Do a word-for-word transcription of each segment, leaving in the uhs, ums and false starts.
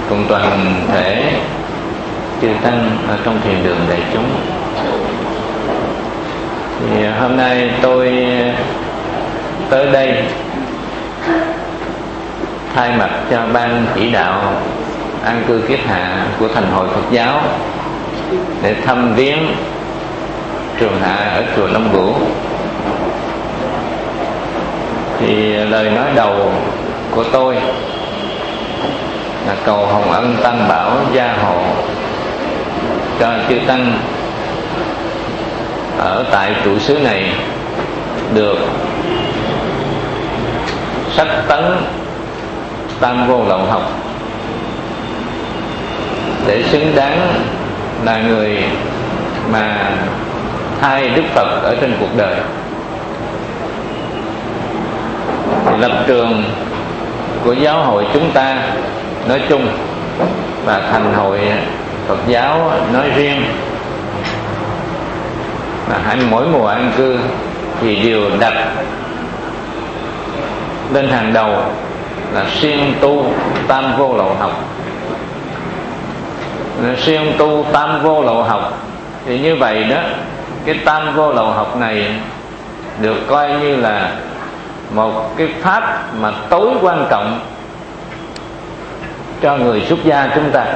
cùng toàn thể chư tăng ở trong thiền đường đại chúng. Thì hôm nay tôi tới đây thay mặt cho ban chỉ đạo an cư kiết hạ của Thành Hội Phật giáo để thăm viếng Trường Hạ ở chùa Long Vũ. Thì lời nói đầu của tôi là cầu hồng ân tăng bảo gia hộ cho chư tăng ở tại trụ xứ này được sách tấn tam vô lậu học để xứng đáng là người mà thay Đức Phật ở trên cuộc đời. Lập trường của giáo hội chúng ta nói chung và Thành Hội Phật giáo nói riêng là hãy mỗi mùa an cư thì đều đặt lên hàng đầu là siêng tu tam vô lậu học. Siêng tu tam vô lậu học thì như vậy đó, cái tam vô lậu học này được coi như là một cái pháp mà tối quan trọng cho người xuất gia chúng ta.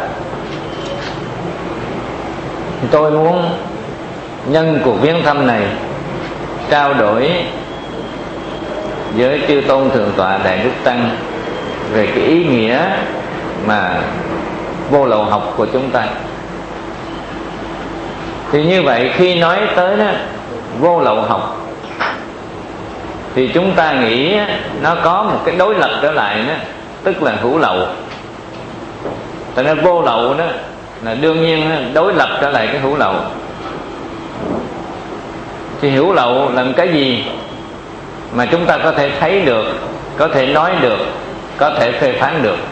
Tôi muốn nhân cuộc viếng thăm này trao đổi với chư tôn thượng tọa Đại Đức Tăng về cái ý nghĩa mà vô lậu học của chúng ta. Thì như vậy khi nói tới đó, vô lậu học thì chúng ta nghĩ nó có một cái đối lập trở lại đó, tức là hữu lậu. Tại nên vô lậu đó là đương nhiên đối lập trở lại cái hữu lậu. Thì hữu lậu là cái gì mà chúng ta có thể thấy được, có thể nói được, có thể phê phán được?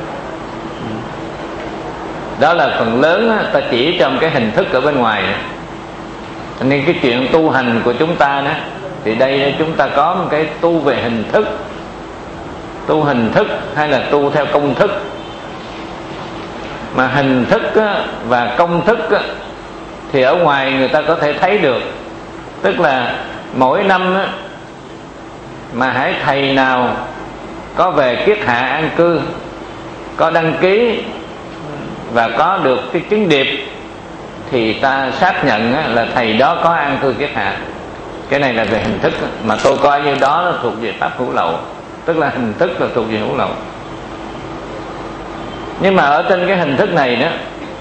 Đó là phần lớn ta chỉ trong cái hình thức ở bên ngoài. Nên cái chuyện tu hành của chúng ta đó, thì đây chúng ta có một cái tu về hình thức, tu hình thức hay là tu theo công thức. Mà hình thức và công thức thì ở ngoài người ta có thể thấy được. Tức là mỗi năm mà hãy thầy nào có về kiết hạ an cư, có đăng ký và có được cái chứng điệp thì ta xác nhận là thầy đó có an cư kiết hạ. Cái này là về hình thức, mà tôi coi như đó là thuộc về pháp hữu lậu. Tức là hình thức là thuộc về hữu lậu. Nhưng mà ở trên cái hình thức này đó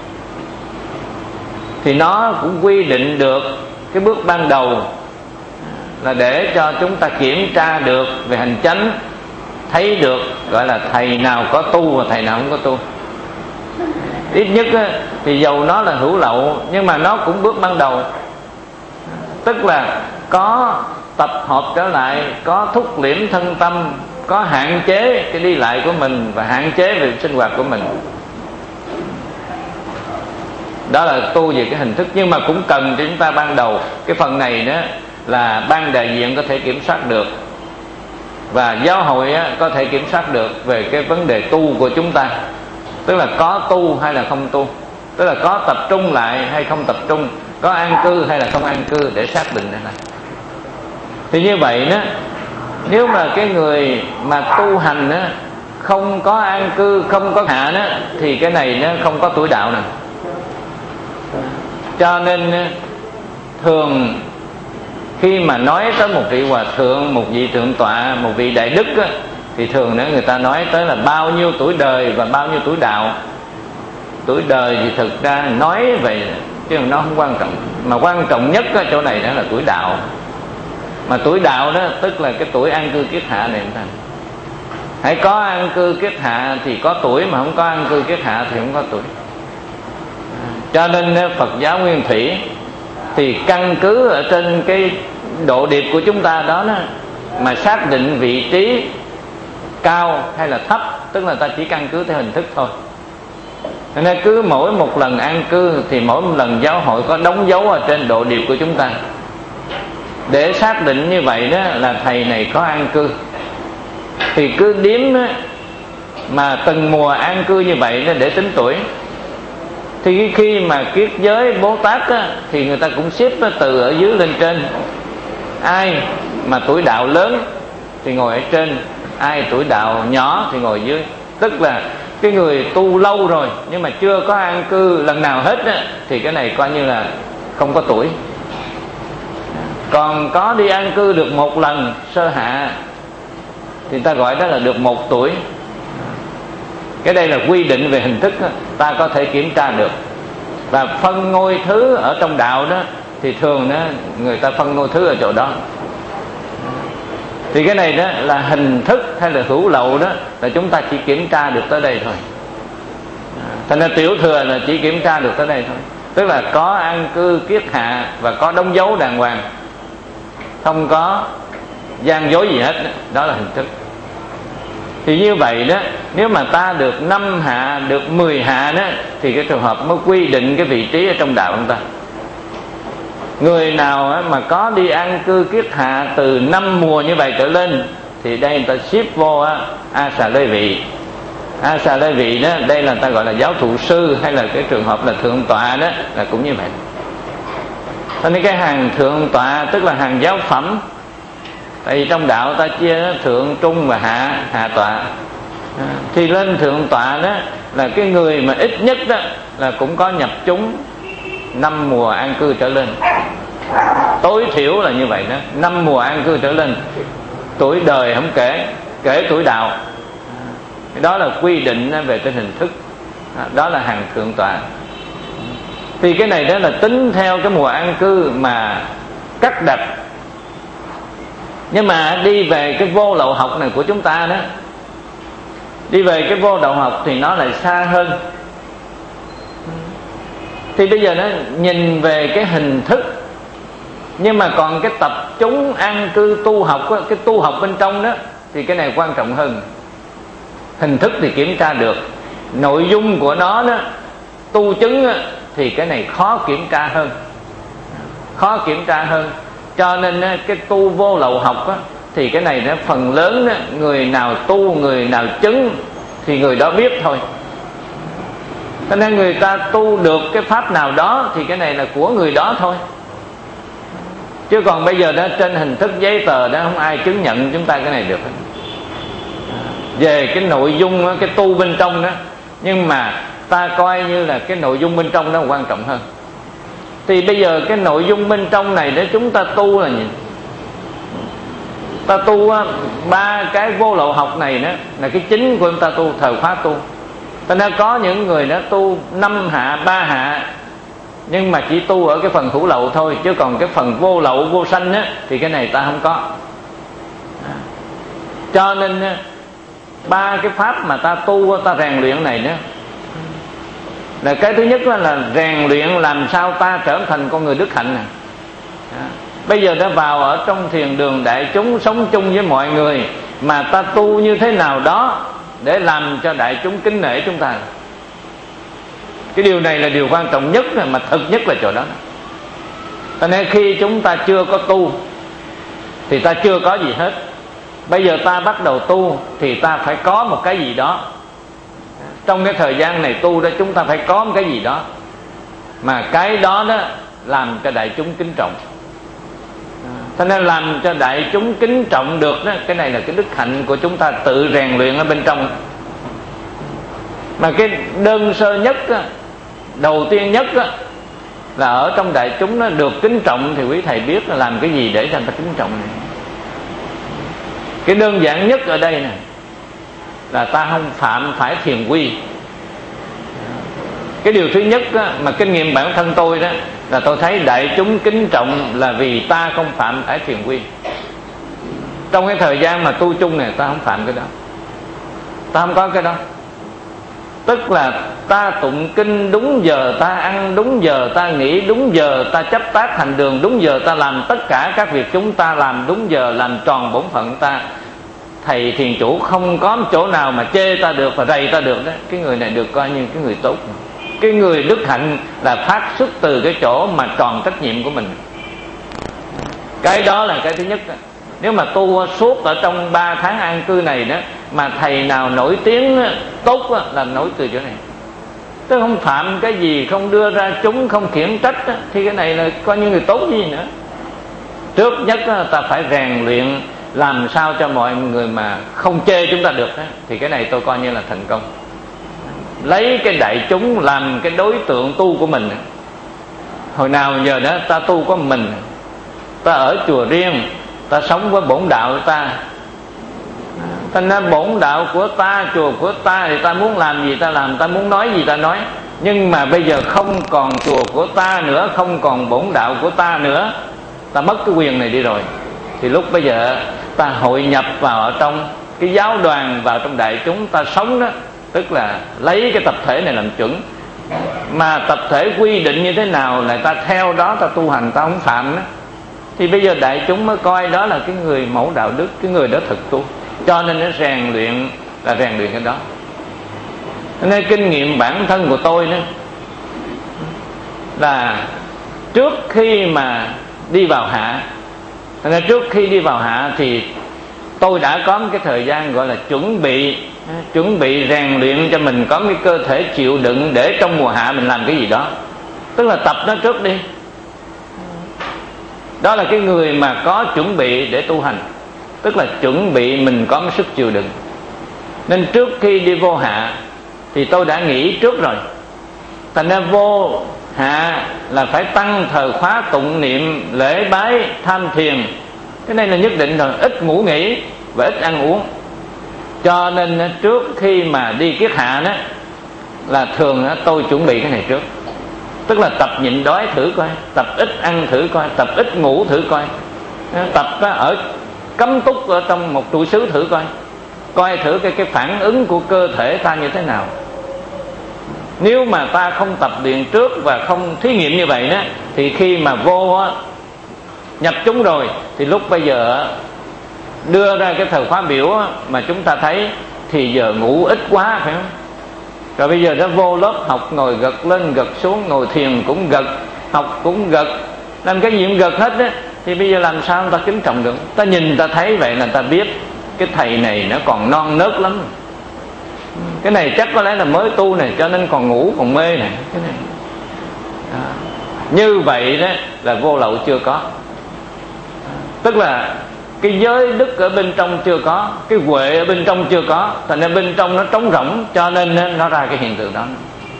thì nó cũng quy định được cái bước ban đầu là để cho chúng ta kiểm tra được về hành chánh, thấy được gọi là thầy nào có tu và thầy nào không có tu. Ít nhất thì dầu nó là hữu lậu nhưng mà nó cũng bước ban đầu. Tức là có tập hợp trở lại, có thúc liễm thân tâm, có hạn chế cái đi lại của mình và hạn chế về sinh hoạt của mình. Đó là tu về cái hình thức. Nhưng mà cũng cần cho chúng ta ban đầu cái phần này đó là ban đại diện có thể kiểm soát được, và giáo hội có thể kiểm soát được về cái vấn đề tu của chúng ta. Tức là có tu hay là không tu, tức là có tập trung lại hay không tập trung, có an cư hay là không an cư, để xác định đây này. Thì như vậy đó, nếu mà cái người mà tu hành đó không có an cư, không có hạ đó, thì cái này nó không có tuổi đạo nè. Cho nên thường khi mà nói tới một vị hòa thượng, một vị thượng tọa, một vị đại đức á, thì thường nữa người ta nói tới là bao nhiêu tuổi đời và bao nhiêu tuổi đạo. Tuổi đời thì thực ra nói vậy chứ nó không quan trọng, mà quan trọng nhất ở chỗ này đó là tuổi đạo. Mà tuổi đạo đó tức là cái tuổi an cư kiết hạ này. Hãy có an cư kiết hạ thì có tuổi, mà không có an cư kiết hạ thì không có tuổi. Cho nên Phật giáo Nguyên Thủy thì căn cứ ở trên cái độ điệp của chúng ta đó, đó mà xác định vị trí cao hay là thấp. Tức là ta chỉ căn cứ theo hình thức thôi. Nên cứ mỗi một lần an cư thì mỗi một lần giáo hội có đóng dấu ở trên độ điệp của chúng ta, để xác định như vậy đó là thầy này có an cư. Thì cứ điếm đó, mà từng mùa an cư như vậy để tính tuổi. Thì khi mà kiết giới Bồ Tát á, thì người ta cũng xếp từ ở dưới lên trên. Ai mà tuổi đạo lớn thì ngồi ở trên, ai tuổi đạo nhỏ thì ngồi dưới. Tức là cái người tu lâu rồi nhưng mà chưa có an cư lần nào hết á, thì cái này coi như là không có tuổi. Còn có đi an cư được một lần sơ hạ thì ta gọi đó là được một tuổi. Cái đây là quy định về hình thức đó, ta có thể kiểm tra được. Và phân ngôi thứ ở trong đạo đó thì thường đó người ta phân ngôi thứ ở chỗ đó. Thì cái này đó là hình thức hay là hữu lậu đó là chúng ta chỉ kiểm tra được tới đây thôi. Thành ra tiểu thừa là chỉ kiểm tra được tới đây thôi. Tức là có an cư kiết hạ và có đóng dấu đàng hoàng, không có gian dối gì hết đó. Đó là hình thức. Thì như vậy đó, nếu mà ta được năm hạ, được mười hạ đó, thì cái trường hợp mới quy định cái vị trí ở trong đạo của ta. Người nào mà có đi an cư kiết hạ từ năm mùa như vậy trở lên thì đây người ta xếp vô A Xà Lê Vị. A Xà Lê Vị đó, đây là ta gọi là giáo thụ sư, hay là cái trường hợp là thượng tọa đó, là cũng như vậy. Cho nên cái hàng thượng tọa tức là hàng giáo phẩm. Tại vì trong đạo ta chia thượng, trung và hạ, hạ tọa. Thì lên thượng tọa đó là cái người mà ít nhất đó là cũng có nhập chúng năm mùa an cư trở lên. Tối thiểu là như vậy đó, năm mùa an cư trở lên. Tuổi đời không kể, kể tuổi đạo. Đó là quy định về cái hình thức. Đó là hàng thượng tọa. Thì cái này đó là tính theo cái mùa an cư mà cắt đặt. Nhưng mà đi về cái vô lậu học này của chúng ta đó, đi về cái vô lậu học thì nó lại xa hơn. Thì bây giờ nó nhìn về cái hình thức, nhưng mà còn cái tập trung an cư tu học đó, cái tu học bên trong đó, thì cái này quan trọng hơn. Hình thức thì kiểm tra được, nội dung của nó đó, tu chứng đó, thì cái này khó kiểm tra hơn. Khó kiểm tra hơn. Cho nên cái tu vô lậu học đó, thì cái này nó phần lớn đó, người nào tu, người nào chứng thì người đó biết thôi. Cho nên người ta tu được cái pháp nào đó thì cái này là của người đó thôi. Chứ còn bây giờ đó trên hình thức giấy tờ đó không ai chứng nhận chúng ta cái này được. Về cái nội dung, cái tu bên trong đó, nhưng mà ta coi như là cái nội dung bên trong đó quan trọng hơn. Thì bây giờ cái nội dung bên trong này để chúng ta tu là gì? Ta tu ba cái vô lậu học này đó là cái chính của chúng ta tu, thời khóa tu. Cho nên có những người đó tu năm hạ, ba hạ, nhưng mà chỉ tu ở cái phần hữu lậu thôi, chứ còn cái phần vô lậu, vô sanh á, thì cái này ta không có. Cho nên ba cái pháp mà ta tu, ta rèn luyện này đó, là cái thứ nhất là rèn luyện làm sao ta trở thành con người đức hạnh này. Bây giờ đã vào ở trong thiền đường đại chúng, sống chung với mọi người, mà ta tu như thế nào đó để làm cho đại chúng kính nể chúng ta. Cái điều này là điều quan trọng nhất, mà thực nhất là chỗ đó. Cho nên khi chúng ta chưa có tu thì ta chưa có gì hết. Bây giờ ta bắt đầu tu thì ta phải có một cái gì đó. Trong cái thời gian này tu đó, chúng ta phải có một cái gì đó, mà cái đó đó làm cho đại chúng kính trọng. Cho nên làm cho đại chúng kính trọng được đó, cái này là cái đức hạnh của chúng ta tự rèn luyện ở bên trong. Mà cái đơn sơ nhất đó, đầu tiên nhất đó, là ở trong đại chúng nó được kính trọng, thì quý thầy biết là làm cái gì để cho người ta kính trọng này. Cái đơn giản nhất ở đây này là ta không phạm phải thiền quy. Cái điều thứ nhất đó, mà kinh nghiệm bản thân tôi đó, là tôi thấy đại chúng kính trọng là vì ta không phạm phải thiền quy. Trong cái thời gian mà tu chung này ta không phạm cái đó, ta không có cái đó. Tức là ta tụng kinh đúng giờ, ta ăn đúng giờ, ta nghỉ đúng giờ, ta chấp tác hành đường đúng giờ, ta làm tất cả các việc chúng ta làm đúng giờ, làm tròn bổn phận ta. Thầy thiền chủ không có chỗ nào mà chê ta được và rầy ta được đó. Cái người này được coi như cái người tốt. Cái người đức hạnh là phát xuất từ cái chỗ mà tròn trách nhiệm của mình. Cái đó là cái thứ nhất đó. Nếu mà tu suốt ở trong ba tháng an cư này đó, mà thầy nào nổi tiếng tốt là nổi từ chỗ này. Tôi không phạm cái gì, không đưa ra chúng, không khiển trách, thì cái này là coi như người tốt gì nữa. Trước nhất ta phải rèn luyện làm sao cho mọi người mà không chê chúng ta được, thì cái này tôi coi như là thành công. Lấy cái đại chúng làm cái đối tượng tu của mình. Hồi nào giờ đó ta tu có mình, ta ở chùa riêng, ta sống với bổn đạo của ta. Thành ra bổn đạo của ta, chùa của ta, thì ta muốn làm gì ta làm, ta muốn nói gì ta nói. Nhưng mà bây giờ không còn chùa của ta nữa, không còn bổn đạo của ta nữa, ta mất cái quyền này đi rồi, thì lúc bây giờ ta hội nhập vào ở trong cái giáo đoàn, vào trong đại chúng ta sống đó, tức là lấy cái tập thể này làm chuẩn. Mà tập thể quy định như thế nào là ta theo đó ta tu hành, ta không phạm đó. Thì bây giờ đại chúng mới coi đó là cái người mẫu đạo đức, cái người đó thực tu. Cho nên nó rèn luyện là rèn luyện cái đó. Nên kinh nghiệm bản thân của tôi nữa là trước khi mà đi vào hạ, nên trước khi đi vào hạ thì tôi đã có một cái thời gian gọi là chuẩn bị chuẩn bị rèn luyện cho mình có cái cơ thể chịu đựng để trong mùa hạ mình làm cái gì đó. Tức là tập nó trước đi. Đó là cái người mà có chuẩn bị để tu hành, tức là chuẩn bị mình có một sức chịu đựng. Nên trước khi đi vô hạ thì tôi đã nghĩ trước rồi. Thành ra vô hạ là phải tăng thờ khóa tụng niệm, lễ bái, tham thiền. Cái này là nhất định rồi. Ít ngủ nghỉ và ít ăn uống. Cho nên trước khi mà đi kiết hạ đó là thường tôi chuẩn bị cái này trước. Tức là tập nhịn đói thử coi, tập ít ăn thử coi, tập ít ngủ thử coi, tập ở cấm túc ở trong một trụ xứ thử coi, coi thử cái, cái phản ứng của cơ thể ta như thế nào. Nếu mà ta không tập luyện trước và không thí nghiệm như vậy đó, thì khi mà vô nhập chúng rồi thì lúc bây giờ đưa ra cái thời khóa biểu mà chúng ta thấy thì giờ ngủ ít quá, phải không? Rồi bây giờ nó vô lớp học, ngồi gật lên gật xuống, ngồi thiền cũng gật, học cũng gật, làm cái gì cũng gật hết á. Thì bây giờ làm sao người ta kính trọng được? Ta nhìn ta thấy vậy là ta biết cái thầy này nó còn non nớt lắm. Cái này chắc có lẽ là mới tu này, cho nên còn ngủ còn mê này, cái này. À, như vậy đó là vô lậu chưa có. Tức là cái giới đức ở bên trong chưa có, cái huệ ở bên trong chưa có, thành ra bên trong nó trống rỗng, cho nên nó ra cái hiện tượng đó.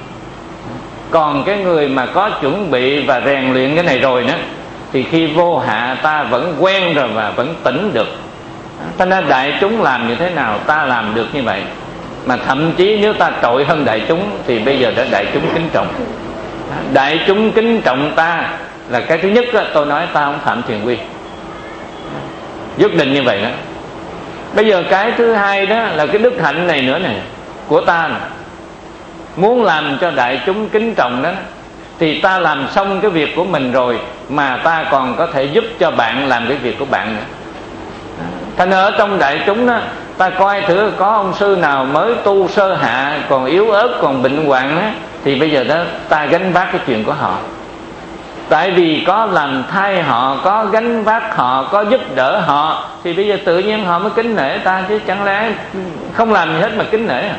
Còn cái người mà có chuẩn bị và rèn luyện cái này rồi đó, thì khi vô hạ ta vẫn quen rồi và vẫn tỉnh được. Thành ra đại chúng làm như thế nào ta làm được như vậy. Mà thậm chí nếu ta trội hơn đại chúng thì bây giờ đã đại chúng kính trọng. Đại chúng kính trọng ta là cái thứ nhất đó, tôi nói ta không phạm thiền quy, nhất định như vậy đó. Bây giờ cái thứ hai đó là cái đức hạnh này nữa nè, của ta nè. Muốn làm cho đại chúng kính trọng đó, thì ta làm xong cái việc của mình rồi mà ta còn có thể giúp cho bạn làm cái việc của bạn nữa. Thành ở trong đại chúng đó, ta coi thử có ông sư nào mới tu sơ hạ, còn yếu ớt, còn bệnh hoạn đó, thì bây giờ đó ta gánh vác cái chuyện của họ. Tại vì có làm thay họ, có gánh vác họ, có giúp đỡ họ, thì bây giờ tự nhiên họ mới kính nể ta, chứ chẳng lẽ không làm gì hết mà kính nể à?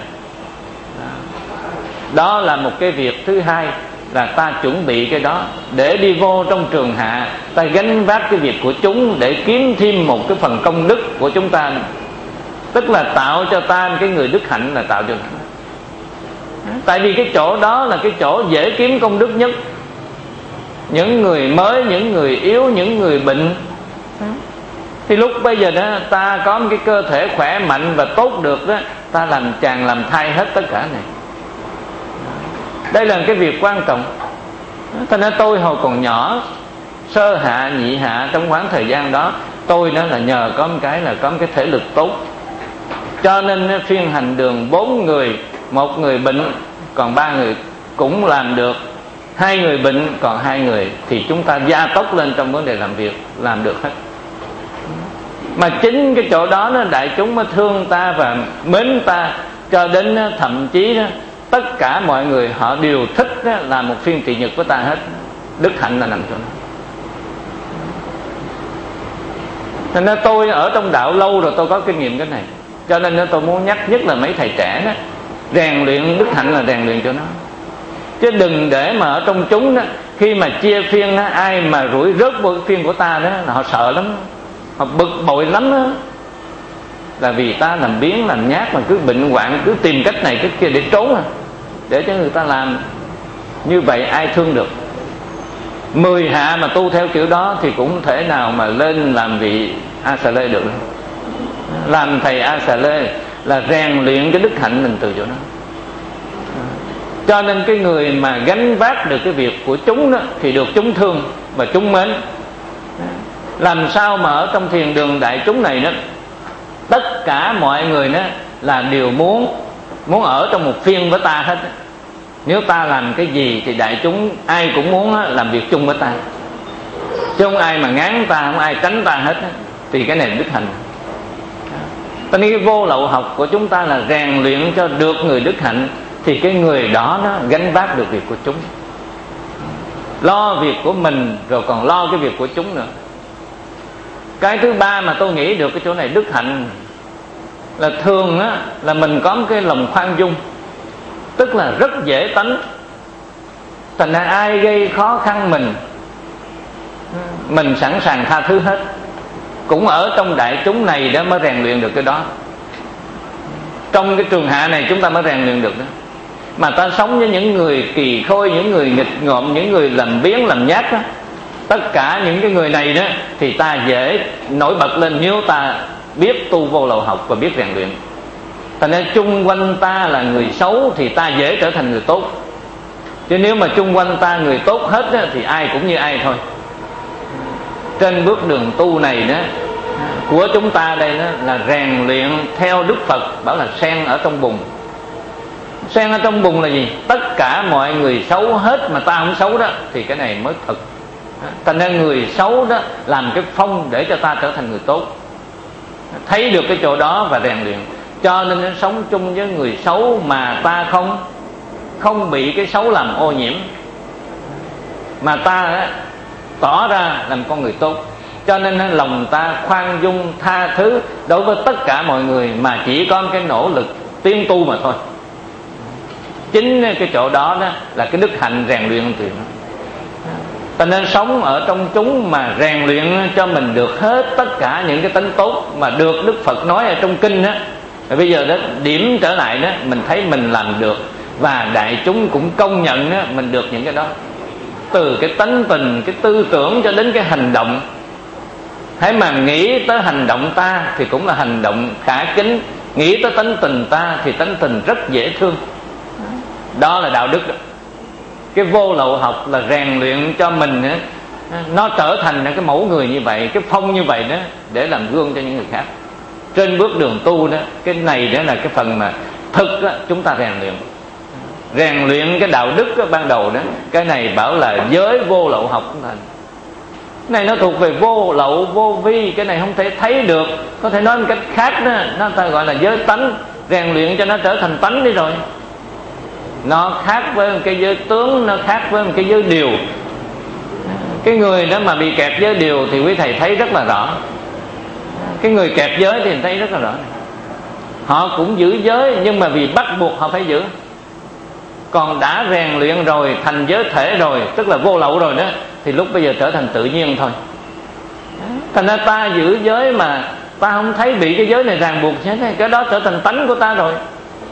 Đó là một cái việc thứ hai, là ta chuẩn bị cái đó để đi vô trong trường hạ, ta gánh vác cái việc của chúng để kiếm thêm một cái phần công đức của chúng ta. Tức là tạo cho ta cái người đức hạnh, là tạo cho ta. Tại vì cái chỗ đó là cái chỗ dễ kiếm công đức nhất. Những người mới, những người yếu, những người bệnh, thì lúc bây giờ đó ta có một cái cơ thể khỏe mạnh và tốt được đó, ta làm chàng làm thay hết tất cả này. Đây là cái việc quan trọng. Thành ra tôi hồi còn nhỏ, sơ hạ, nhị hạ, trong khoảng thời gian đó, tôi đó là nhờ có một cái là có một cái thể lực tốt, cho nên phiên hành đường bốn người, một người bệnh còn ba người cũng làm được, hai người bệnh còn hai người, thì chúng ta gia tốc lên trong vấn đề làm việc, làm được hết. Mà chính cái chỗ đó, đó đại chúng mới thương ta và mến ta, cho đến thậm chí đó, tất cả mọi người họ đều thích đó, là một phiên trị nhật của ta hết. Đức hạnh là nằm chỗ đó. Nên tôi ở trong đạo lâu rồi, tôi có kinh nghiệm cái này. Cho nên tôi muốn nhắc nhất là mấy thầy trẻ đó, rèn luyện đức hạnh là rèn luyện cho nó, chứ đừng để mà ở trong chúng đó, khi mà chia phiên đó, ai mà rủi rớt vô phiên của ta đó là họ sợ lắm, họ bực bội lắm đó. Là vì ta làm biếng làm nhát mà cứ bệnh hoạn, cứ tìm cách này cách kia để trốn à, để cho người ta làm như vậy ai thương được. Mười hạ mà tu theo kiểu đó thì cũng không thể nào mà lên làm vị A Xà Lê được. Làm thầy A Xà Lê là rèn luyện cái đức hạnh mình từ chỗ đó. Cho nên cái người mà gánh vác được cái việc của chúng đó thì được chúng thương và chúng mến. Làm sao mà ở trong thiền đường đại chúng này đó, tất cả mọi người đó là đều muốn muốn ở trong một phiên với ta hết. Nếu ta làm cái gì thì đại chúng ai cũng muốn làm việc chung với ta, chứ không ai mà ngán ta, không ai tránh ta hết. Thì cái này là đức hạnh. Cho nên cái vô lậu học của chúng ta là rèn luyện cho được người đức hạnh, thì cái người đó nó gánh vác được việc của chúng, lo việc của mình rồi còn lo cái việc của chúng nữa. Cái thứ ba mà tôi nghĩ được cái chỗ này đức hạnh là thường á, là mình có một cái lòng khoan dung, tức là rất dễ tánh. Thành ra ai gây khó khăn mình, mình sẵn sàng tha thứ hết. Cũng ở trong đại chúng này đó mới rèn luyện được cái đó. Trong cái trường hạ này chúng ta mới rèn luyện được đó. Mà ta sống với những người kỳ khôi, những người nghịch ngợm, những người làm biếng làm nhát đó, tất cả những cái người này đó thì ta dễ nổi bật lên nếu ta biết tu vô lậu học và biết rèn luyện. Thành ra chung quanh ta là người xấu thì ta dễ trở thành người tốt. Chứ nếu mà chung quanh ta người tốt hết đó, thì ai cũng như ai thôi. Trên bước đường tu này đó của chúng ta đây đó là rèn luyện theo Đức Phật bảo là sen ở trong bùn. Sen ở trong bùn là gì? Tất cả mọi người xấu hết mà ta không xấu đó, thì cái này mới thật. Thành ra người xấu đó làm cái phong để cho ta trở thành người tốt. Thấy được cái chỗ đó và rèn luyện. Cho nên nó sống chung với người xấu mà ta không không bị cái xấu làm ô nhiễm, mà ta đó, tỏ ra làm con người tốt. Cho nên lòng ta khoan dung tha thứ đối với tất cả mọi người, mà chỉ có cái nỗ lực tiến tu mà thôi. Chính cái chỗ đó, đó là cái đức hạnh rèn luyện từ nó. Cho nên sống ở trong chúng mà rèn luyện cho mình được hết tất cả những cái tính tốt mà được Đức Phật nói ở trong kinh đó. Và bây giờ đó điểm trở lại đó, mình thấy mình làm được và đại chúng cũng công nhận đó, mình được những cái đó. Từ cái tánh tình, cái tư tưởng cho đến cái hành động. Hãy mà nghĩ tới hành động ta thì cũng là hành động khả kính, nghĩ tới tánh tình ta thì tánh tình rất dễ thương. Đó là đạo đức đó. Cái vô lậu học là rèn luyện cho mình đó, nó trở thành cái mẫu người như vậy, cái phong như vậy đó, để làm gương cho những người khác. Trên bước đường tu đó, cái này đó là cái phần mà thực đó, chúng ta rèn luyện. Rèn luyện cái đạo đức đó, ban đầu đó. Cái này bảo là giới vô lậu học cũng thành. Cái này nó thuộc về vô lậu, vô vi. Cái này không thể thấy được. Có thể nói một cách khác đó, nó ta gọi là giới tánh. Rèn luyện cho nó trở thành tánh đi rồi. Nó khác với một cái giới tướng, nó khác với một cái giới điều. Cái người đó mà bị kẹt giới điều thì quý thầy thấy rất là rõ. Cái người kẹt giới thì thấy rất là rõ. Họ cũng giữ giới nhưng mà vì bắt buộc họ phải giữ. Còn đã rèn luyện rồi, thành giới thể rồi, tức là vô lậu rồi đó, thì lúc bây giờ trở thành tự nhiên thôi. Thành ra ta giữ giới mà ta không thấy bị cái giới này ràng buộc chứ, cái đó trở thành tánh của ta rồi.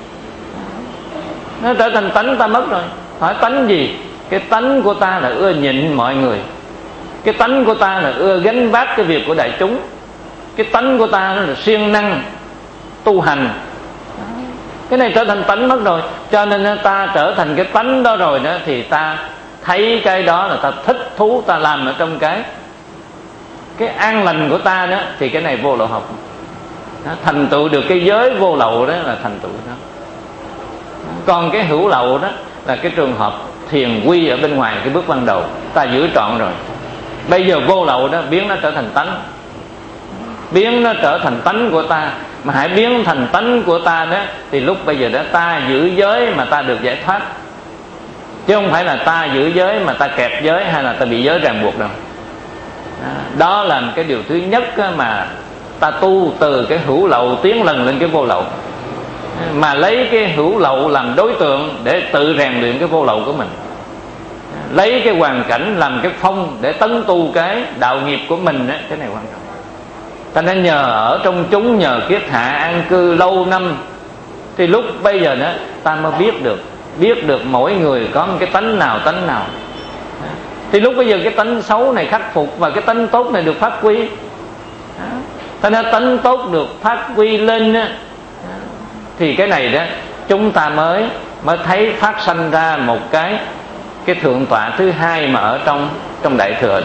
Nó trở thành tánh ta mất rồi. Hỏi tánh gì? Cái tánh của ta là ưa nhịn mọi người. Cái tánh của ta là ưa gánh vác cái việc của đại chúng. Cái tánh của ta là siêng năng tu hành. Cái này trở thành tánh mất rồi. Cho nên ta trở thành cái tánh đó rồi đó, thì ta thấy cái đó là ta thích thú, ta làm ở trong cái cái an lành của ta đó, thì cái này vô lậu học đó, thành tựu được cái giới vô lậu đó là thành tựu đó. Còn cái hữu lậu đó là cái trường hợp thiền quy ở bên ngoài cái bước ban đầu, ta giữ trọn rồi. Bây giờ vô lậu đó biến nó trở thành tánh, biến nó trở thành tánh của ta. Mà hãy biến thành tánh của ta đó, thì lúc bây giờ đó ta giữ giới mà ta được giải thoát, chứ không phải là ta giữ giới mà ta kẹp giới hay là ta bị giới ràng buộc đâu. Đó là cái điều thứ nhất mà ta tu từ cái hữu lậu tiến lần lên cái vô lậu, mà lấy cái hữu lậu làm đối tượng để tự rèn luyện cái vô lậu của mình, lấy cái hoàn cảnh làm cái phong để tấn tu cái đạo nghiệp của mình đó, cái này quan trọng. Ta nên nhờ ở trong chúng, nhờ kiết hạ an cư lâu năm, thì lúc bây giờ đó ta mới biết được biết được mỗi người có một cái tánh nào tánh nào. Thì lúc bây giờ cái tánh xấu này khắc phục và cái tánh tốt này được phát huy. Thế nên tánh tốt được phát huy lên đó, thì cái này đó chúng ta mới mới thấy phát sanh ra một cái cái thượng tọa thứ hai mà ở trong trong đại thừa.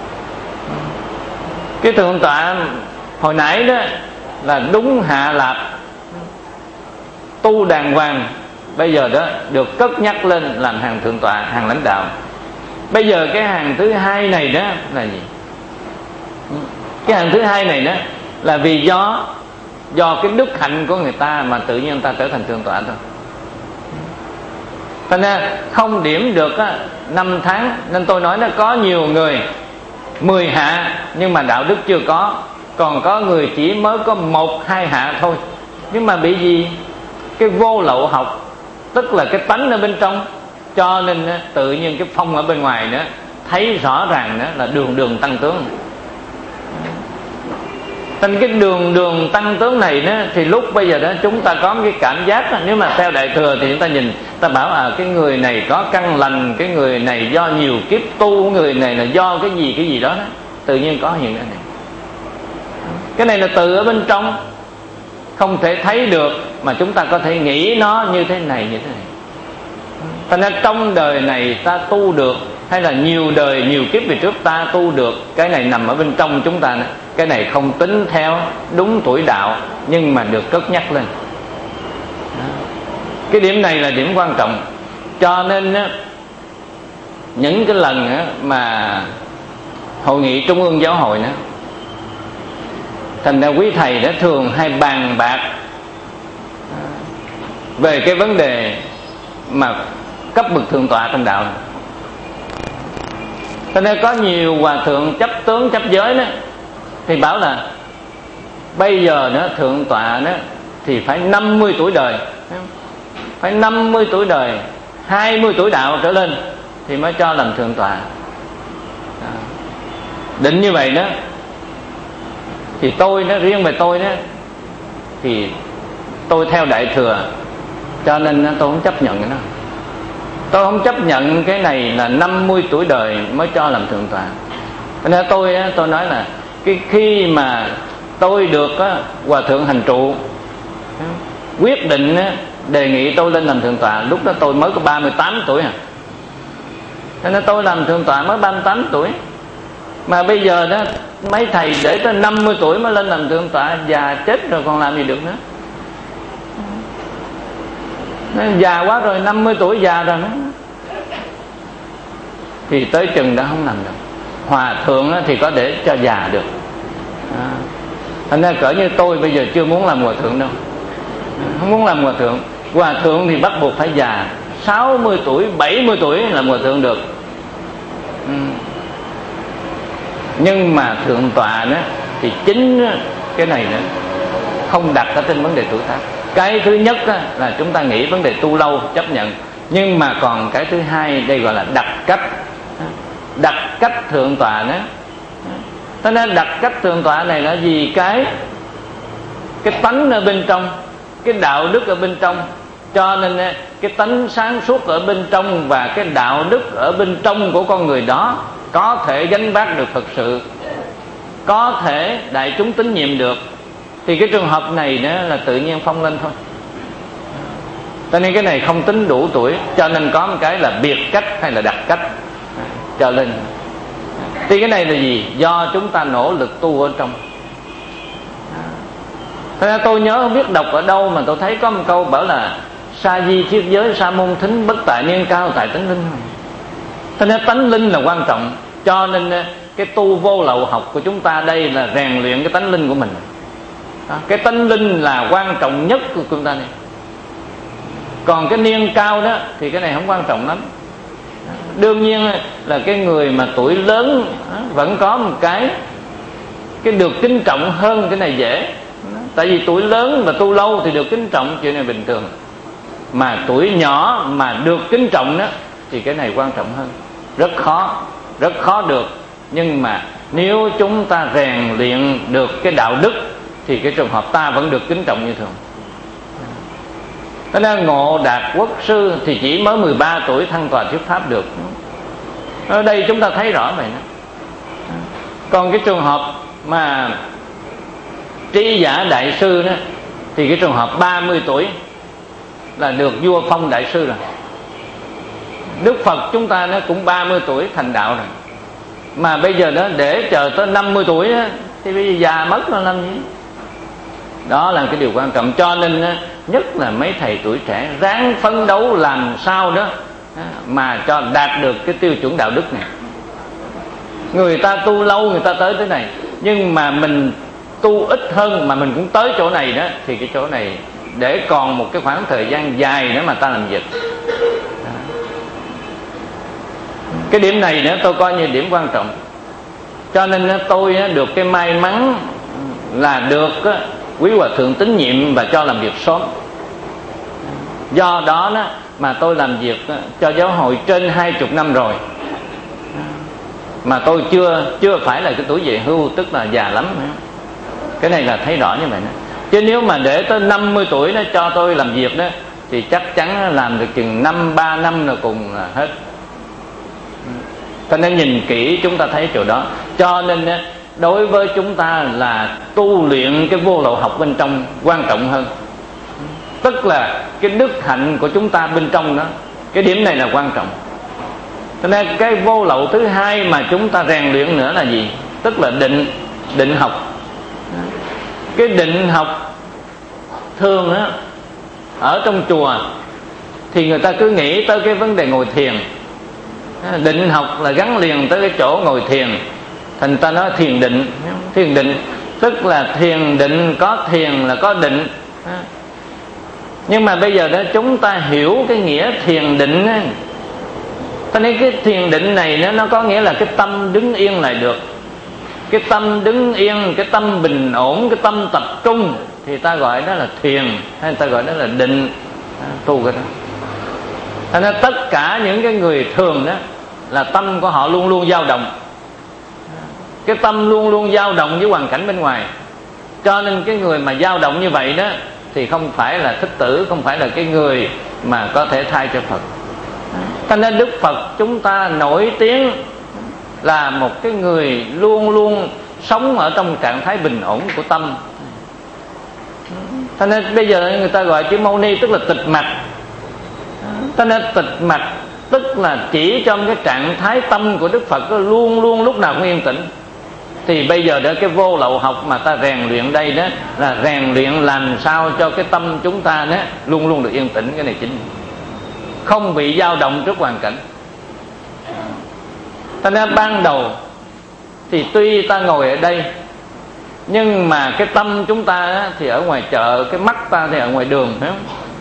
Cái thượng tọa hồi nãy đó là đúng hạ lạp tu đàng hoàng, bây giờ đó được cất nhắc lên làm hàng thượng tọa, hàng lãnh đạo. Bây giờ cái hàng thứ hai này đó là gì? Cái hàng thứ hai này đó là vì do do cái đức hạnh của người ta mà tự nhiên người ta trở thành thượng tọa thôi. Thành ra không điểm được á, năm tháng. Nên tôi nói nó có nhiều người mười hạ nhưng mà đạo đức chưa có, còn có người chỉ mới có một hai hạ thôi. Nhưng mà bị gì? Cái vô lậu học, tức là cái tánh ở bên trong, cho nên á, tự nhiên cái phong ở bên ngoài nữa thấy rõ ràng nữa là đường đường tăng tướng. Thành cái đường đường tăng tướng này đó, thì lúc bây giờ đó chúng ta có cái cảm giác đó, nếu mà theo đại thừa thì chúng ta nhìn, ta bảo à cái người này có căn lành, cái người này do nhiều kiếp tu, người này là do cái gì cái gì đó, đó. Tự nhiên có những cái này. Cái này là từ ở bên trong, không thể thấy được, mà chúng ta có thể nghĩ nó như thế này như thế này. Thành ra trong đời này ta tu được, hay là nhiều đời nhiều kiếp về trước ta tu được, cái này nằm ở bên trong chúng ta nữa. Cái này không tính theo đúng tuổi đạo, nhưng mà được cất nhắc lên. Cái điểm này là điểm quan trọng. Cho nên á, những cái lần á, mà hội nghị trung ương giáo hội nữa, thành ra quý thầy đã thường hay bàn bạc về cái vấn đề mà cấp bậc thượng tọa trong đạo. Cho nên có nhiều hòa thượng chấp tướng chấp giới đó, thì bảo là bây giờ nó thượng tọa đó thì phải năm mươi tuổi đời, phải năm mươi tuổi đời, hai mươi tuổi đạo trở lên thì mới cho làm thượng tọa. Định như vậy đó, thì tôi nó riêng về tôi đó, thì tôi theo đại thừa, cho nên tôi không chấp nhận cái đó. Tôi không chấp nhận cái này là năm mươi tuổi đời mới cho làm thượng tọa. Nên tôi tôi nói là cái khi mà tôi được á, hòa thượng hành trụ quyết định á, đề nghị tôi lên làm thượng tọa, lúc đó tôi mới có ba mươi tám tuổi à. Cho nên tôi làm thượng tọa mới ba mươi tám tuổi. Mà bây giờ đó mấy thầy để tới năm mươi tuổi mới lên làm thượng tọa, già chết rồi còn làm gì được nữa. Nó già quá rồi, năm mươi tuổi già rồi đó. Thì tới chừng đã không làm được. Hòa thượng thì có để cho già được à. Thành ra cỡ như tôi bây giờ chưa muốn làm hòa thượng đâu, không muốn làm hòa thượng. Hòa thượng thì bắt buộc phải già, sáu mươi tuổi, bảy mươi tuổi làm hòa thượng được. ừ. Nhưng mà thượng tọa đó thì chính cái này nữa không đặt ở trên vấn đề tuổi tác. Cái thứ nhất là chúng ta nghĩ vấn đề tu lâu chấp nhận, nhưng mà còn cái thứ hai đây gọi là đặt cách. Đặt cách thượng tọa nữa. Thế nên đặt cách thượng tọa này là gì? Cái cái tánh ở bên trong, cái đạo đức ở bên trong. Cho nên cái tánh sáng suốt ở bên trong và cái đạo đức ở bên trong của con người đó có thể gánh vác được thực sự, có thể đại chúng tín nhiệm được, thì cái trường hợp này nữa là tự nhiên phong lên thôi. Cho nên cái này không tính đủ tuổi, cho nên có một cái là biệt cách hay là đặt cách cho lên. Thì cái này là gì? Do chúng ta nỗ lực tu ở trong. Thế nên tôi nhớ không biết đọc ở đâu mà tôi thấy có một câu bảo là sa di chiết giới sa môn thính, bất tại niên cao tại tánh linh. Thế nên tánh linh là quan trọng. Cho nên cái tu vô lậu học của chúng ta đây là rèn luyện cái tánh linh của mình. Đó, cái tánh linh là quan trọng nhất của chúng ta này. Còn cái niên cao đó thì cái này không quan trọng lắm. Đương nhiên là cái người mà tuổi lớn vẫn có một cái Cái được kính trọng hơn cái này dễ. Tại vì tuổi lớn và tu lâu thì được kính trọng, chuyện này bình thường. Mà tuổi nhỏ mà được kính trọng đó thì cái này quan trọng hơn. Rất khó, rất khó được. Nhưng mà nếu chúng ta rèn luyện được cái đạo đức thì cái trường hợp ta vẫn được kính trọng như thường. Thế nên Ngộ Đạt Quốc sư thì chỉ mới mười ba tuổi thăng tòa thuyết pháp được. Ở đây chúng ta thấy rõ vậy đó. Còn cái trường hợp mà Trí Giả Đại Sư đó thì cái trường hợp ba mươi tuổi là được vua phong đại sư rồi. Đức Phật chúng ta nó cũng ba mươi tuổi thành đạo rồi. Mà bây giờ đó để chờ tới năm mươi tuổi đó, thì bây giờ già mất rồi làm gì. Đó là cái điều quan trọng. Cho nên nhất là mấy thầy tuổi trẻ ráng phấn đấu làm sao đó mà cho đạt được cái tiêu chuẩn đạo đức này. Người ta tu lâu người ta tới tới này, nhưng mà mình tu ít hơn mà mình cũng tới chỗ này đó, thì cái chỗ này để còn một cái khoảng thời gian dài nữa mà ta làm việc. Cái điểm này nữa tôi coi như điểm quan trọng. Cho nên tôi được cái may mắn là được Quý Hòa Thượng tín nhiệm và cho làm việc sớm. Do đó mà tôi làm việc cho giáo hội trên hai chục năm rồi, mà tôi chưa chưa phải là cái tuổi về hưu, tức là già lắm. Cái này là thấy rõ như vậy đó. Chứ nếu mà để tới năm mươi tuổi nó cho tôi làm việc đó thì chắc chắn làm được chừng năm ba năm là cùng là hết. Cho nên nhìn kỹ chúng ta thấy chỗ đó. Cho nên đối với chúng ta là tu luyện cái vô lậu học bên trong quan trọng hơn. Tức là cái đức hạnh của chúng ta bên trong đó, cái điểm này là quan trọng. Cho nên cái vô lậu thứ hai mà chúng ta rèn luyện nữa là gì? Tức là định, định học. Cái định học thường á, ở trong chùa thì người ta cứ nghĩ tới cái vấn đề ngồi thiền. Định học là gắn liền tới cái chỗ ngồi thiền, thành ta nói thiền định. Thiền định tức là thiền định, có thiền là có định. Nhưng mà bây giờ đó chúng ta hiểu cái nghĩa thiền định á, cho nên cái thiền định này nó, nó có nghĩa là cái tâm đứng yên lại được. Cái tâm đứng yên, cái tâm bình ổn, cái tâm tập trung thì ta gọi đó là thiền, hay ta gọi đó là định. Tu cái đó. Cho nên tất cả những cái người thường đó là tâm của họ luôn luôn dao động. Cái tâm luôn luôn dao động với hoàn cảnh bên ngoài. Cho nên cái người mà dao động như vậy đó thì không phải là Thích Tử, không phải là cái người mà có thể thay cho Phật. Cho nên Đức Phật chúng ta nổi tiếng là một cái người luôn luôn sống ở trong trạng thái bình ổn của tâm. Cho nên bây giờ người ta gọi chữ Mâu Ni tức là tịch mặc. Cho nên tịch mặc tức là chỉ trong cái trạng thái tâm của Đức Phật luôn luôn lúc nào cũng yên tĩnh. Thì bây giờ đó cái vô lậu học mà ta rèn luyện đây đó là rèn luyện làm sao cho cái tâm chúng ta đó luôn luôn được yên tĩnh. Cái này chính, không bị dao động trước hoàn cảnh. Cho nên ban đầu thì tuy ta ngồi ở đây, nhưng mà cái tâm chúng ta đó, thì ở ngoài chợ, cái mắt ta thì ở ngoài đường, phải không?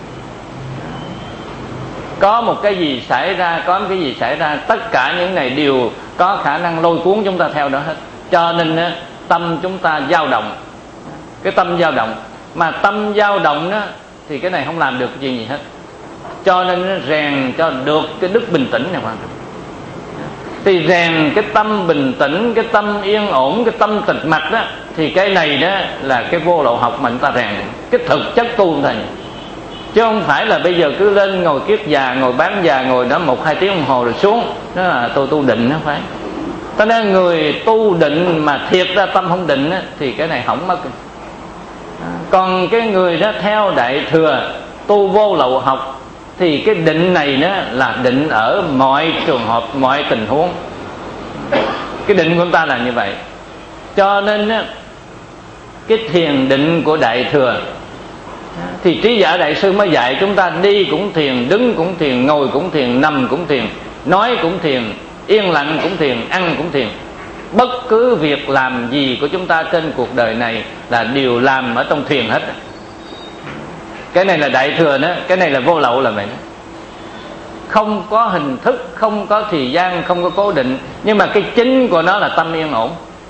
Có một cái gì xảy ra, có một cái gì xảy ra, tất cả những này đều có khả năng lôi cuốn chúng ta theo đó hết. Cho nên đó, tâm chúng ta dao động. Cái tâm dao động, mà tâm dao động đó thì cái này không làm được chuyện gì hết. Cho nên nó rèn cho được cái đức bình tĩnh này quan trọng. Thì rèn cái tâm bình tĩnh, cái tâm yên ổn, cái tâm tịch mặc đó, thì cái này đó là cái vô lậu học mà chúng ta rèn cái thực chất tu thôi. Chứ không phải là bây giờ cứ lên ngồi kiết già, ngồi bán già, ngồi đó một hai tiếng đồng hồ rồi xuống, đó là tôi tu định, nó phải. Cho nên người tu định mà thiệt ra tâm không định đó, thì cái này hỏng mất. Còn cái người đó theo Đại Thừa tu vô lậu học thì cái định này đó là định ở mọi trường hợp, mọi tình huống. Cái định của chúng ta là như vậy. Cho nên đó, cái thiền định của Đại Thừa thì Trí Giả Đại Sư mới dạy chúng ta đi cũng thiền, đứng cũng thiền, ngồi cũng thiền, nằm cũng thiền, nói cũng thiền, yên lặng cũng thiền, ăn cũng thiền. Bất cứ việc làm gì của chúng ta trên cuộc đời này là đều làm ở trong thiền hết. Cái này là Đại Thừa đó, cái này là vô lậu là vậy đó. Không có hình thức, không có thời gian, không có cố định, nhưng mà cái chính của nó là tâm yên ổn.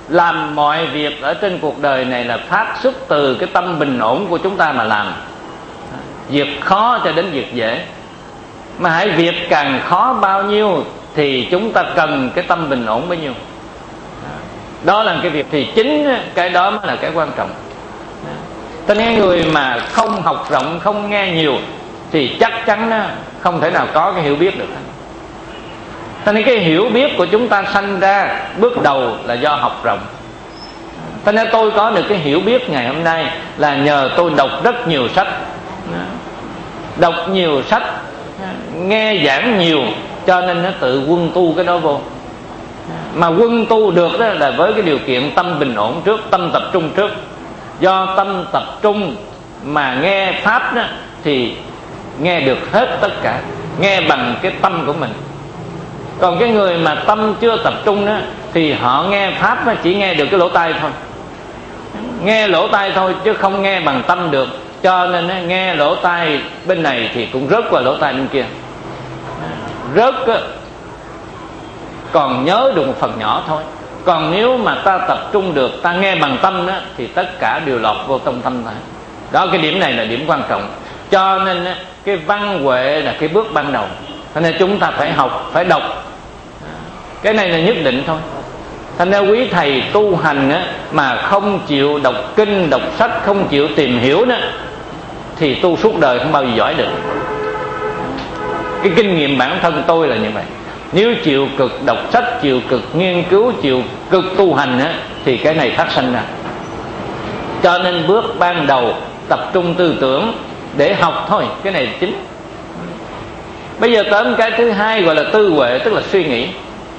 làm mọi việc ở trên cuộc đời này là phát xuất từ cái tâm bình ổn của chúng ta mà làm. Việc khó cho đến việc dễ, mà hãy việc càng khó bao nhiêu thì chúng ta cần cái tâm bình ổn bấy nhiêu. Đó là cái việc thì chính cái đó mới là cái quan trọng. Cho nên người mà không học rộng, không nghe nhiều thì chắc chắn không thể nào có cái hiểu biết được. Cho nên cái hiểu biết của chúng ta sanh ra bước đầu là do học rộng. Cho nên tôi có được cái hiểu biết ngày hôm nay là nhờ tôi đọc rất nhiều sách, đọc nhiều sách, nghe giảng nhiều, cho nên nó tự quân tu cái đó vô. Mà quân tu được đó là với cái điều kiện tâm bình ổn trước, tâm tập trung trước. Do tâm tập trung mà nghe pháp đó thì nghe được hết tất cả, nghe bằng cái tâm của mình. Còn cái người mà tâm chưa tập trung đó thì họ nghe pháp chỉ nghe được cái lỗ tai thôi, nghe lỗ tai thôi chứ không nghe bằng tâm được. Cho nên nghe lỗ tai bên này thì cũng rớt qua lỗ tai bên kia, rớt còn nhớ được một phần nhỏ thôi. Còn nếu mà ta tập trung được, ta nghe bằng tâm đó, thì tất cả đều lọt vô trong tâm ta. Đó, cái điểm này là điểm quan trọng. Cho nên cái văn huệ là cái bước ban đầu. Cho nên chúng ta phải học, phải đọc. Cái này là nhất định thôi. Cho nên quý thầy tu hành á, mà không chịu đọc kinh, đọc sách, không chịu tìm hiểu đó, thì tu suốt đời không bao giờ giỏi được. Cái kinh nghiệm bản thân tôi là như vậy. Nếu chịu cực đọc sách, chịu cực nghiên cứu, chịu cực tu hành á, thì cái này phát sinh ra. Cho nên bước ban đầu tập trung tư tưởng để học thôi, cái này là chính. Bây giờ tới cái thứ hai gọi là tư huệ, tức là suy nghĩ.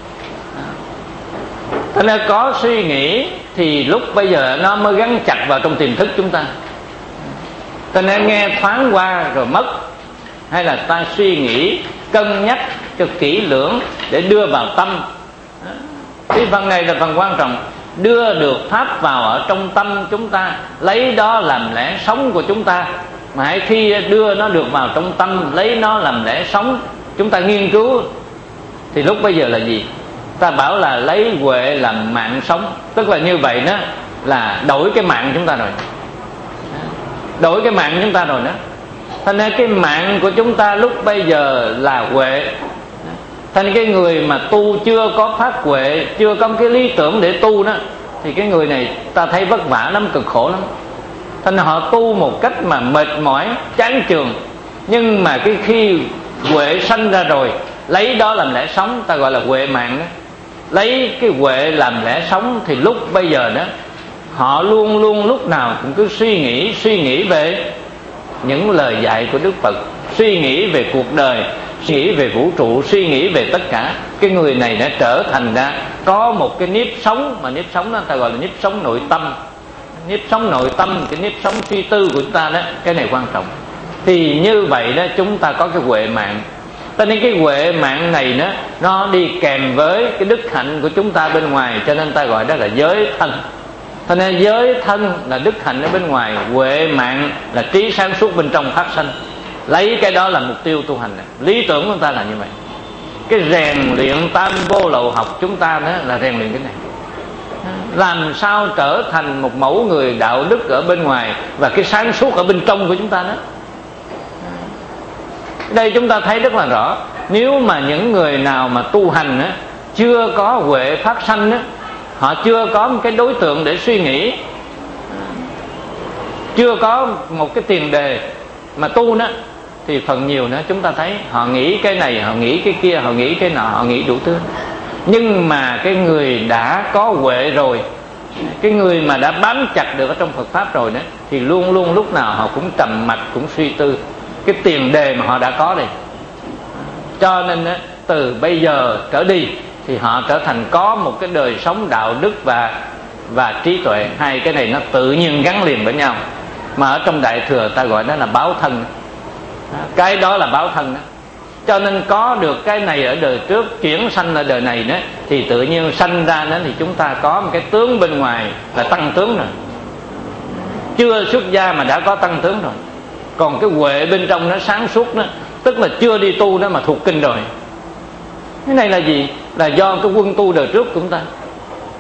Thế nên có suy nghĩ thì lúc bây giờ nó mới gắn chặt vào trong tiềm thức chúng ta. Thế nên nghe thoáng qua rồi mất, hay là ta suy nghĩ cân nhắc cho kỹ lưỡng để đưa vào tâm. Cái phần này là phần quan trọng. Đưa được pháp vào ở trong tâm chúng ta, lấy đó làm lẽ sống của chúng ta. Mà hãy khi đưa nó được vào trong tâm, lấy nó làm lẽ sống, chúng ta nghiên cứu, thì lúc bây giờ là gì? Ta bảo là lấy huệ làm mạng sống. Tức là như vậy đó, là đổi cái mạng chúng ta rồi, đổi cái mạng chúng ta rồi đó. Thành ra cái mạng của chúng ta lúc bây giờ là huệ. Thành ra cái người mà tu chưa có phát huệ, chưa có cái lý tưởng để tu đó, thì cái người này ta thấy vất vả lắm, cực khổ lắm. Thành ra họ tu một cách mà mệt mỏi, chán chường. Nhưng mà cái khi huệ sanh ra rồi, lấy đó làm lẽ sống, ta gọi là huệ mạng đó. Lấy cái huệ làm lẽ sống thì lúc bây giờ đó, họ luôn luôn lúc nào cũng cứ suy nghĩ, suy nghĩ về những lời dạy của Đức Phật, suy nghĩ về cuộc đời, suy nghĩ về vũ trụ, suy nghĩ về tất cả. Cái người này đã trở thành ra có một cái nếp sống, mà nếp sống đó ta gọi là nếp sống nội tâm. Nếp sống nội tâm, cái nếp sống suy tư của chúng ta đó, cái này quan trọng. Thì như vậy đó, chúng ta có cái huệ mạng. Cho nên cái huệ mạng này đó, nó đi kèm với cái đức hạnh của chúng ta bên ngoài, cho nên ta gọi đó là giới thân. Cho nên giới thân là đức hạnh ở bên ngoài, huệ mạng là trí sáng suốt bên trong phát sinh. Lấy cái đó là mục tiêu tu hành này. Lý tưởng của chúng ta là như vậy. Cái rèn luyện tam vô lậu học chúng ta đó là rèn luyện cái này. Làm sao trở thành một mẫu người đạo đức ở bên ngoài và cái sáng suốt ở bên trong của chúng ta đó. Đây chúng ta thấy rất là rõ. Nếu mà những người nào mà tu hành á, chưa có huệ phát sanh á, họ chưa có một cái đối tượng để suy nghĩ, chưa có một cái tiền đề mà tu đó, thì phần nhiều nữa chúng ta thấy họ nghĩ cái này, họ nghĩ cái kia, họ nghĩ cái nọ, họ nghĩ đủ thứ. Nhưng mà cái người đã có huệ rồi, cái người mà đã bám chặt được ở trong Phật Pháp rồi đó, thì luôn luôn lúc nào họ cũng trầm mặc, cũng suy tư cái tiền đề mà họ đã có đây. Cho nên đó, từ bây giờ trở đi thì họ trở thành có một cái đời sống đạo đức và và trí tuệ. Hai cái này nó tự nhiên gắn liền với nhau. Mà ở trong Đại Thừa ta gọi đó là báo thân. Cái đó là báo thân đó. Cho nên có được cái này ở đời trước, chuyển sanh ở đời này đó, thì tự nhiên sanh ra đó thì chúng ta có một cái tướng bên ngoài là tăng tướng rồi. Chưa xuất gia mà đã có tăng tướng rồi. Còn cái huệ bên trong nó sáng suốt đó, tức là chưa đi tu đó mà thuộc kinh rồi. Cái này là gì? Là do cái quân tu đời trước của chúng ta.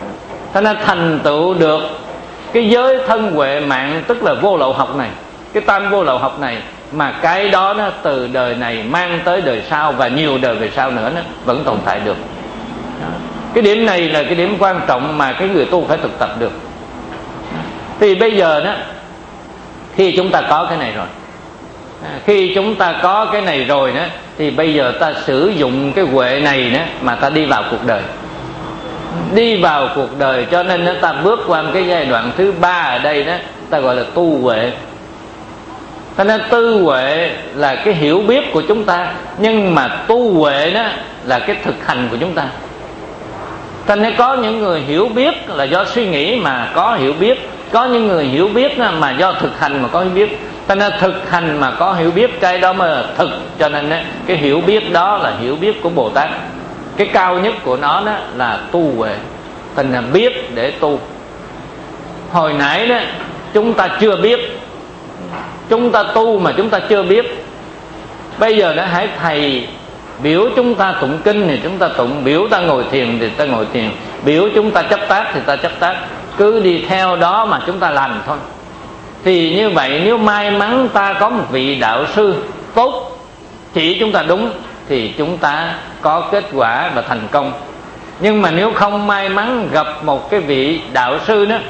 Thế nên thành tựu được cái giới thân huệ mạng, tức là vô lậu học này, cái tam vô lậu học này, mà cái đó nó từ đời này mang tới đời sau và nhiều đời về sau nữa nó vẫn tồn tại được. Cái điểm này là cái điểm quan trọng mà cái người tu phải thực tập được. Thì bây giờ đó, khi chúng ta có cái này rồi, khi chúng ta có cái này rồi đó, thì bây giờ ta sử dụng cái huệ này đó mà ta đi vào cuộc đời, đi vào cuộc đời. Cho nên nó ta bước qua một cái giai đoạn thứ ba ở đây đó, ta gọi là tu huệ. Cho nên tư huệ là cái hiểu biết của chúng ta, nhưng mà tu huệ đó là cái thực hành của chúng ta. Cho nên có những người hiểu biết là do suy nghĩ mà có hiểu biết, có những người hiểu biết mà do thực hành mà có hiểu biết. Cho nên thực hành mà có hiểu biết, cái đó mới là thực. Cho nên cái hiểu biết đó là hiểu biết của Bồ Tát. Cái cao nhất của nó đó là tu huệ, thành là biết để tu. Hồi nãy đó chúng ta chưa biết, chúng ta tu mà chúng ta chưa biết. Bây giờ đó hãy thầy biểu chúng ta tụng kinh thì chúng ta tụng, biểu ta ngồi thiền thì ta ngồi thiền, biểu chúng ta chấp tác thì ta chấp tác, cứ đi theo đó mà chúng ta làm thôi. Thì như vậy nếu may mắn ta có một vị đạo sư tốt chỉ chúng ta đúng thì chúng ta có kết quả và thành công. Nhưng mà nếu không may mắn gặp một cái vị đạo sư đó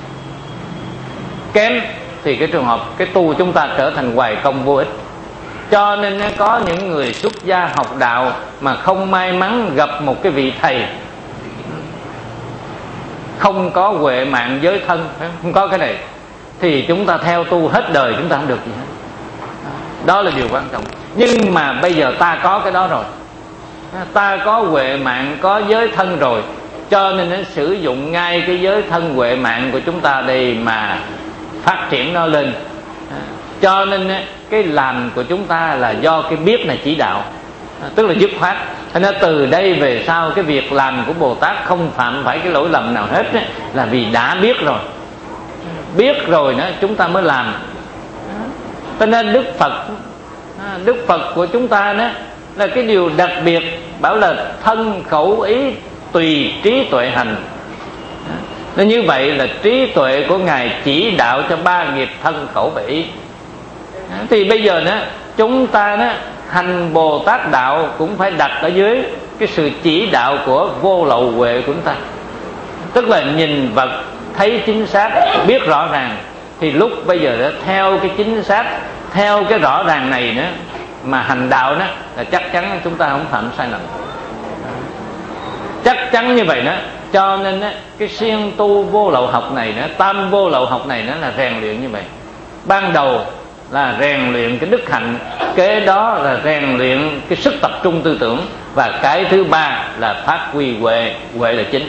kém thì cái trường hợp cái tu chúng ta trở thành hoài công vô ích. Cho nên có những người xuất gia học đạo mà không may mắn gặp một cái vị thầy không có huệ mạng giới thân, không có cái này, thì chúng ta theo tu hết đời chúng ta không được gì hết. Đó là điều quan trọng. Nhưng mà bây giờ ta có cái đó rồi, ta có huệ mạng, có giới thân rồi, cho nên nó sử dụng ngay cái giới thân huệ mạng của chúng ta đây mà phát triển nó lên. Cho nên cái làm của chúng ta là do cái biết này chỉ đạo, tức là dứt khoát. Thế nên từ đây về sau cái việc làm của Bồ Tát không phạm phải cái lỗi lầm nào hết, là vì đã biết rồi. Biết rồi đó chúng ta mới làm. Cho nên Đức Phật Đức Phật của chúng ta đó là cái điều đặc biệt, bảo là thân khẩu ý tùy trí tuệ hành. Nên như vậy là trí tuệ của Ngài chỉ đạo cho ba nghiệp thân khẩu và ý. Thì bây giờ đó chúng ta đó hành Bồ Tát đạo cũng phải đặt ở dưới cái sự chỉ đạo của vô lậu huệ của chúng ta. Tức là nhìn vật thấy chính xác, biết rõ ràng, thì lúc bây giờ đó theo cái chính xác, theo cái rõ ràng này nữa mà hành đạo đó là chắc chắn chúng ta không phạm sai lầm. Chắc chắn như vậy đó. Cho nên đó, cái siêng tu vô lậu học này đó, tam vô lậu học này nó là rèn luyện như vậy. Ban đầu là rèn luyện cái đức hạnh, kế đó là rèn luyện cái sức tập trung tư tưởng, và cái thứ ba là phát huy huệ. Huệ là chính.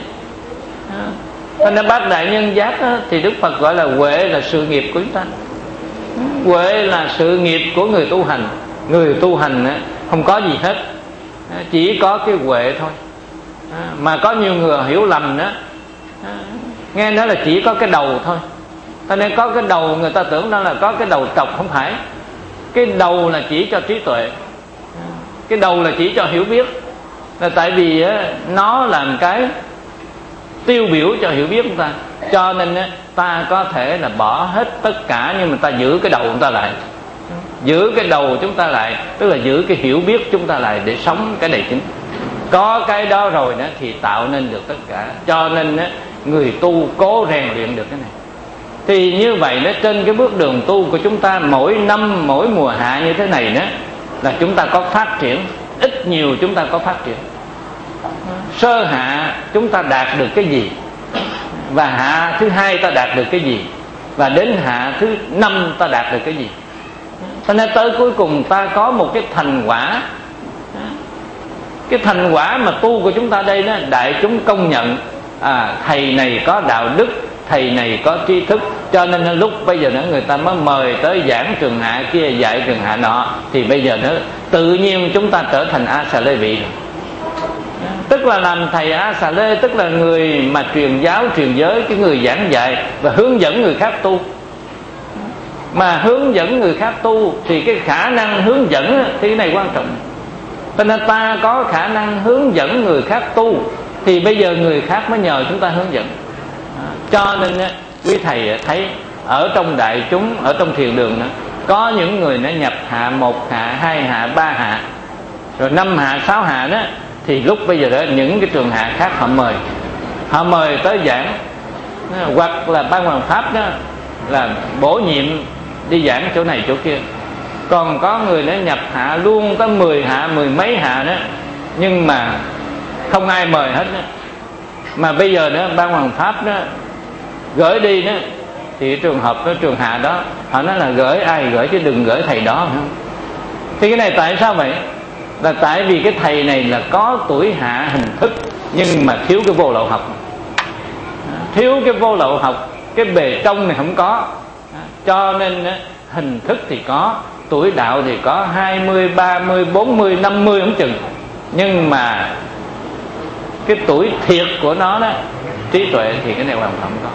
Cho nên bát đại nhân giác đó, thì Đức Phật gọi là huệ là sự nghiệp của chúng ta. Huệ là sự nghiệp của người tu hành. Người tu hành đó, không có gì hết, chỉ có cái huệ thôi. Mà có nhiều người hiểu lầm đó, nghe nói là chỉ có cái đầu thôi. Cho nên có cái đầu người ta tưởng đó là có cái đầu trọc, không phải. Cái đầu là chỉ cho trí tuệ, cái đầu là chỉ cho hiểu biết. Là tại vì á, nó là một cái tiêu biểu cho hiểu biết chúng ta. Cho nên á, ta có thể là bỏ hết tất cả, nhưng mà ta giữ cái đầu chúng ta lại. Giữ cái đầu chúng ta lại, tức là giữ cái hiểu biết chúng ta lại để sống cái này chính. Có cái đó rồi đó thì tạo nên được tất cả. Cho nên á, người tu cố rèn luyện được cái này. Thì như vậy đó, trên cái bước đường tu của chúng ta, mỗi năm mỗi mùa hạ như thế này đó, là chúng ta có phát triển. Ít nhiều chúng ta có phát triển. Sơ hạ chúng ta đạt được cái gì, và hạ thứ hai ta đạt được cái gì, và đến hạ thứ năm ta đạt được cái gì. Cho nên tới cuối cùng ta có một cái thành quả. Cái thành quả mà tu của chúng ta đây đó, đại chúng công nhận à, thầy này có đạo đức, thầy này có tri thức. Cho nên lúc bây giờ nữa người ta mới mời tới giảng trường hạ kia, dạy trường hạ nọ. Thì bây giờ nữa tự nhiên chúng ta trở thành A Xà Lê Vị rồi. Tức là làm thầy A Xà Lê, tức là người mà truyền giáo, truyền giới, cái người giảng dạy và hướng dẫn người khác tu. Mà hướng dẫn người khác tu thì cái khả năng hướng dẫn thì cái này quan trọng. Cho nên ta có khả năng hướng dẫn người khác tu thì bây giờ người khác mới nhờ chúng ta hướng dẫn. Cho nên quý thầy thấy ở trong đại chúng, ở trong thiền đường đó, có những người nó nhập hạ một hạ, hai hạ, ba hạ, rồi năm hạ, sáu hạ đó, thì lúc bây giờ đó những cái trường hạ khác họ mời, họ mời tới giảng, hoặc là ban hoàng pháp đó là bổ nhiệm đi giảng chỗ này chỗ kia. Còn có người nó nhập hạ luôn tới mười hạ, mười mấy hạ đó, nhưng mà không ai mời hết đó. Mà bây giờ đó ban hoàng pháp đó gửi đi đó, thì trường hợp đó, trường hạ đó họ nói là gửi ai gửi chứ đừng gửi thầy đó. Thì cái này tại sao vậy? Là tại vì cái thầy này là có tuổi hạ hình thức, nhưng mà thiếu cái vô lậu học, thiếu cái vô lậu học, cái bề trong này không có. Cho nên hình thức thì có, tuổi đạo thì có hai mươi, ba mươi, bốn mươi, năm mươi không chừng, nhưng mà cái tuổi thiệt của nó đó, trí tuệ thì cái này hoàn toàn không có.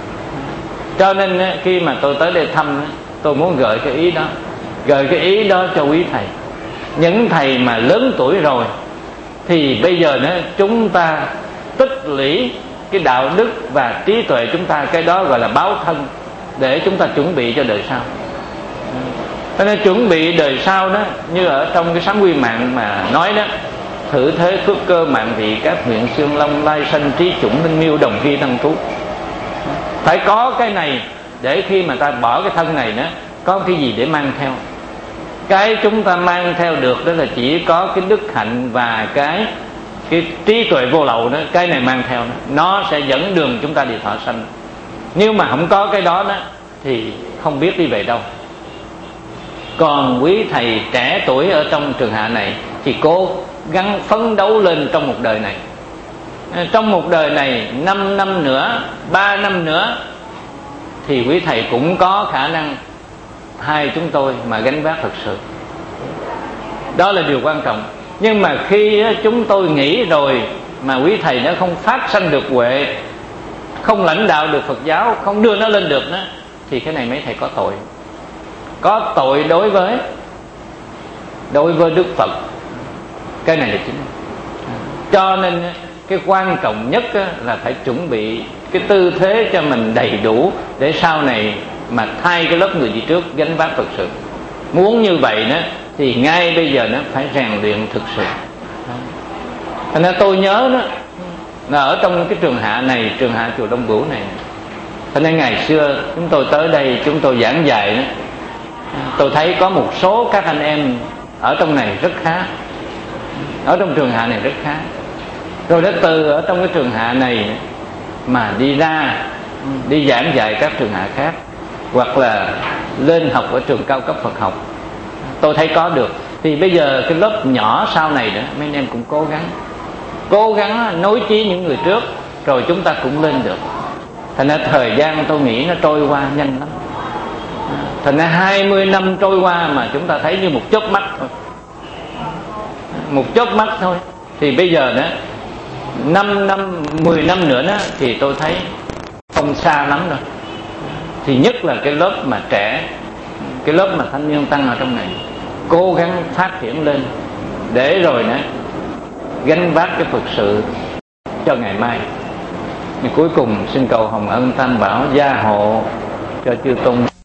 Cho nên khi mà tôi tới đây thăm, tôi muốn gợi cái ý đó, gợi cái ý đó cho quý thầy. Những thầy mà lớn tuổi rồi thì bây giờ nữa chúng ta tích lũy cái đạo đức và trí tuệ chúng ta, cái đó gọi là báo thân, để chúng ta chuẩn bị cho đời sau. Cho nên chuẩn bị đời sau đó, như ở trong cái sám quy mạng mà nói đó: thử thế phước cơ mạng vị, các huyện xương long lai sanh, trí chủng minh miêu đồng khi tăng trú. Phải có cái này để khi mà ta bỏ cái thân này nữa, có cái gì để mang theo. Cái chúng ta mang theo được đó là chỉ có cái đức hạnh và cái cái trí tuệ vô lậu đó. Cái này mang theo đó, nó sẽ dẫn đường chúng ta đi thọ sanh. Nhưng mà không có cái đó đó thì không biết đi về đâu. Còn quý thầy trẻ tuổi ở trong trường hạ này thì cố gắng phấn đấu lên trong một đời này. Trong một đời này, năm năm nữa, ba năm nữa, thì quý thầy cũng có khả năng hai chúng tôi mà gánh vác thật sự. Đó là điều quan trọng. Nhưng mà khi chúng tôi nghĩ rồi mà quý thầy nó không phát sanh được huệ, không lãnh đạo được Phật giáo, không đưa nó lên được đó, thì cái này mấy thầy có tội. Có tội đối với đối với Đức Phật. Cái này là chính. Cho nên cái quan trọng nhất là phải chuẩn bị cái tư thế cho mình đầy đủ, để sau này mà thay cái lớp người đi trước gánh vác thực sự. Muốn như vậy đó thì ngay bây giờ nó phải rèn luyện thực sự. Thành ra tôi nhớ đó là ở trong cái trường hạ này, trường hạ chùa Đông Bửu này, thành ra ngày xưa chúng tôi tới đây chúng tôi giảng dạy đó, tôi thấy có một số các anh em ở trong này rất khá, ở trong trường hạ này rất khá. Rồi đã từ ở trong cái trường hạ này mà đi ra đi giảng dạy các trường hạ khác, hoặc là lên học ở trường cao cấp Phật học, tôi thấy có được. Thì bây giờ cái lớp nhỏ sau này nữa, mấy anh em cũng cố gắng Cố gắng nối chí những người trước, rồi chúng ta cũng lên được. Thành ra thời gian tôi nghĩ nó trôi qua nhanh lắm. Thành ra hai mươi năm trôi qua mà chúng ta thấy như một chớp mắt thôi, một chớp mắt thôi. Thì bây giờ đó năm năm, mười năm nữa đó, thì tôi thấy không xa lắm rồi. Thì nhất là cái lớp mà trẻ, cái lớp mà thanh niên tăng ở trong này, cố gắng phát triển lên, để rồi đó gánh vác cái Phật sự cho ngày mai. Cuối cùng xin cầu Hồng Ân Tam Bảo gia hộ cho chư tôn